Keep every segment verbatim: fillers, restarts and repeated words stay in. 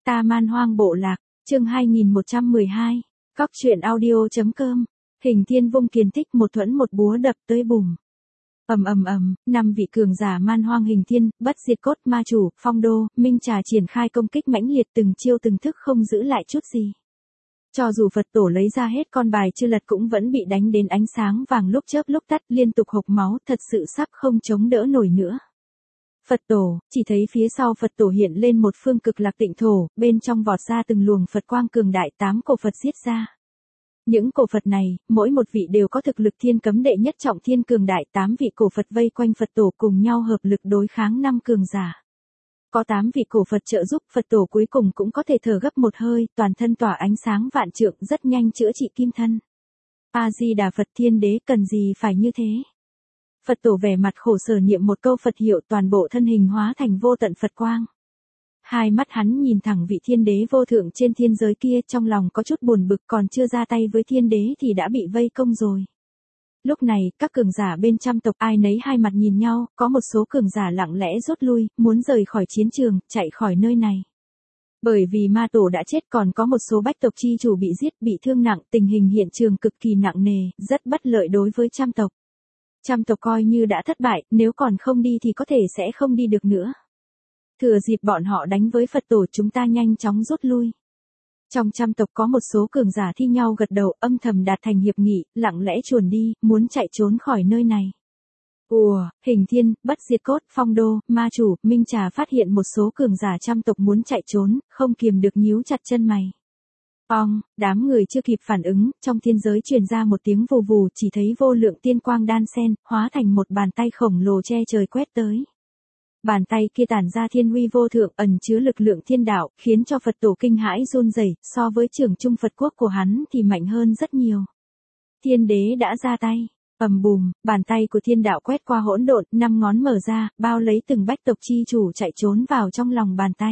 Ta Man Hoang Bộ Lạc, chương hai nghìn một trăm mười hai, Cóc truyện audio.com, Hình Thiên vung kiền tích một thuẫn một búa đập tới bùm. Ầm ầm ầm, năm vị cường giả Man Hoang Hình Thiên, Bất Diệt Cốt Ma Chủ, Phong Đô, Minh Trà triển khai công kích mãnh liệt từng chiêu từng thức không giữ lại chút gì. Cho dù Phật tổ lấy ra hết con bài chưa lật cũng vẫn bị đánh đến ánh sáng vàng lúc chớp lúc tắt, liên tục hộc máu, thật sự sắp không chống đỡ nổi nữa. Phật tổ, chỉ thấy phía sau Phật tổ hiện lên một phương cực lạc tịnh thổ, bên trong vọt ra từng luồng Phật quang cường đại, tám cổ Phật giết ra. Những cổ Phật này, mỗi một vị đều có thực lực thiên cấm đệ nhất trọng thiên cường đại, tám vị cổ Phật vây quanh Phật tổ cùng nhau hợp lực đối kháng năm cường giả. Có tám vị cổ Phật trợ giúp, Phật tổ cuối cùng cũng có thể thở gấp một hơi, toàn thân tỏa ánh sáng vạn trượng, rất nhanh chữa trị kim thân. A Di Đà Phật, Thiên Đế cần gì phải như thế? Phật tổ vẻ mặt khổ sở niệm một câu Phật hiệu, toàn bộ thân hình hóa thành vô tận Phật quang. Hai mắt hắn nhìn thẳng vị Thiên Đế vô thượng trên thiên giới kia, trong lòng có chút buồn bực, còn chưa ra tay với Thiên Đế thì đã bị vây công rồi. Lúc này, các cường giả bên trăm tộc ai nấy hai mặt nhìn nhau, có một số cường giả lặng lẽ rút lui, muốn rời khỏi chiến trường, chạy khỏi nơi này. Bởi vì ma tổ đã chết, còn có một số bách tộc chi chủ bị giết, bị thương nặng, tình hình hiện trường cực kỳ nặng nề, rất bất lợi đối với trăm tộc. Trăm tộc coi như đã thất bại, nếu còn không đi thì có thể sẽ không đi được nữa. Thừa dịp bọn họ đánh với Phật tổ, chúng ta nhanh chóng rút lui. Trong trăm tộc có một số cường giả thi nhau gật đầu, âm thầm đạt thành hiệp nghị, lặng lẽ chuồn đi, muốn chạy trốn khỏi nơi này. Ùa, Hình Thiên, Bất Diệt Cốt, Phong Đô, Ma Chủ, Minh Trà phát hiện một số cường giả trăm tộc muốn chạy trốn, không kiềm được nhíu chặt chân mày. Ong, đám người chưa kịp phản ứng, trong thiên giới truyền ra một tiếng vù vù, chỉ thấy vô lượng tiên quang đan xen, hóa thành một bàn tay khổng lồ che trời quét tới. Bàn tay kia tản ra thiên huy vô thượng, ẩn chứa lực lượng thiên đạo, khiến cho Phật tổ kinh hãi run rẩy, so với trưởng trung Phật quốc của hắn thì mạnh hơn rất nhiều. Thiên Đế đã ra tay, ầm bùm, bàn tay của thiên đạo quét qua hỗn độn, năm ngón mở ra, bao lấy từng bách tộc chi chủ chạy trốn vào trong lòng bàn tay.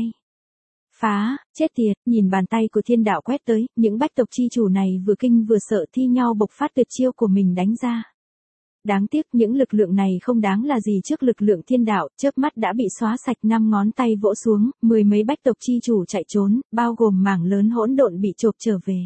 Phá, chết tiệt, nhìn bàn tay của thiên đạo quét tới, những bách tộc chi chủ này vừa kinh vừa sợ thi nhau bộc phát tuyệt chiêu của mình đánh ra. Đáng tiếc những lực lượng này không đáng là gì trước lực lượng thiên đạo, chớp mắt đã bị xóa sạch, năm ngón tay vỗ xuống, mười mấy bách tộc chi chủ chạy trốn, bao gồm mảng lớn hỗn độn bị chộp trở về.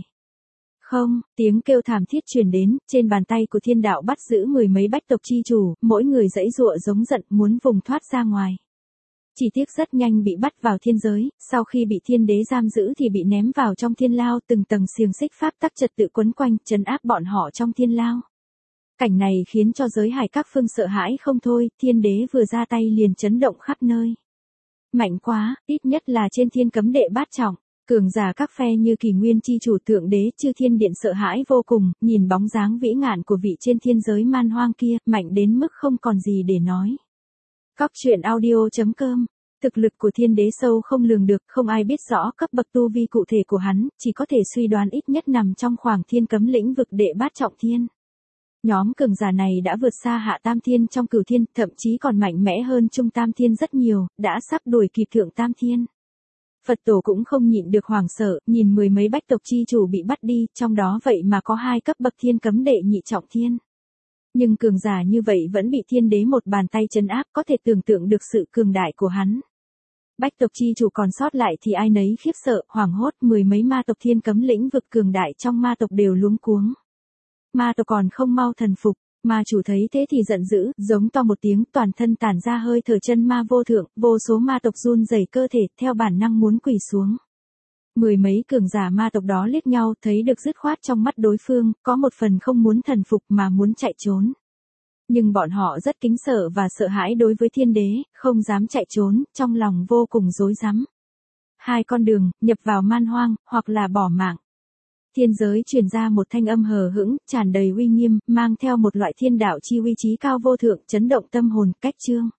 Không, tiếng kêu thảm thiết truyền đến, trên bàn tay của thiên đạo bắt giữ mười mấy bách tộc chi chủ, mỗi người giãy giụa giống giận muốn vùng thoát ra ngoài. Chỉ tiếc rất nhanh bị bắt vào thiên giới, sau khi bị Thiên Đế giam giữ thì bị ném vào trong thiên lao, từng tầng xiềng xích pháp tắc trật tự quấn quanh, trấn áp bọn họ trong thiên lao. Cảnh này khiến cho giới hải các phương sợ hãi không thôi, Thiên Đế vừa ra tay liền chấn động khắp nơi. Mạnh quá, ít nhất là trên thiên cấm đệ bát trọng, cường giả các phe như Kỷ Nguyên chi chủ, Thượng Đế, Chư Thiên Điện sợ hãi vô cùng, nhìn bóng dáng vĩ ngạn của vị trên thiên giới man hoang kia, mạnh đến mức không còn gì để nói. Cóc truyện audio.com, thực lực của Thiên Đế sâu không lường được, không ai biết rõ cấp bậc tu vi cụ thể của hắn, chỉ có thể suy đoán ít nhất nằm trong khoảng thiên cấm lĩnh vực đệ bát trọng thiên. Nhóm cường giả này đã vượt xa hạ tam thiên trong cửu thiên, thậm chí còn mạnh mẽ hơn trung tam thiên rất nhiều, đã sắp đuổi kịp thượng tam thiên. Phật tổ cũng không nhịn được hoảng sợ, nhìn mười mấy bách tộc chi chủ bị bắt đi, trong đó vậy mà có hai cấp bậc thiên cấm đệ nhị trọng thiên. Nhưng cường giả như vậy vẫn bị Thiên Đế một bàn tay trấn áp, có thể tưởng tượng được sự cường đại của hắn. Bách tộc chi chủ còn sót lại thì ai nấy khiếp sợ, hoảng hốt, mười mấy ma tộc thiên cấm lĩnh vực cường đại trong ma tộc đều luống cuống. Ma tộc còn không mau thần phục, ma chủ thấy thế thì giận dữ, giống to một tiếng, toàn thân tản ra hơi thở chân ma vô thượng, vô số ma tộc run rẩy cơ thể, theo bản năng muốn quỳ xuống. Mười mấy cường giả ma tộc đó liếc nhau, thấy được dứt khoát trong mắt đối phương, có một phần không muốn thần phục mà muốn chạy trốn. Nhưng bọn họ rất kính sợ và sợ hãi đối với Thiên Đế, không dám chạy trốn, trong lòng vô cùng rối rắm. Hai con đường, nhập vào man hoang, hoặc là bỏ mạng. Thiên giới truyền ra một thanh âm hờ hững, tràn đầy uy nghiêm, mang theo một loại thiên đạo chi uy trí cao vô thượng, chấn động tâm hồn, cách chương.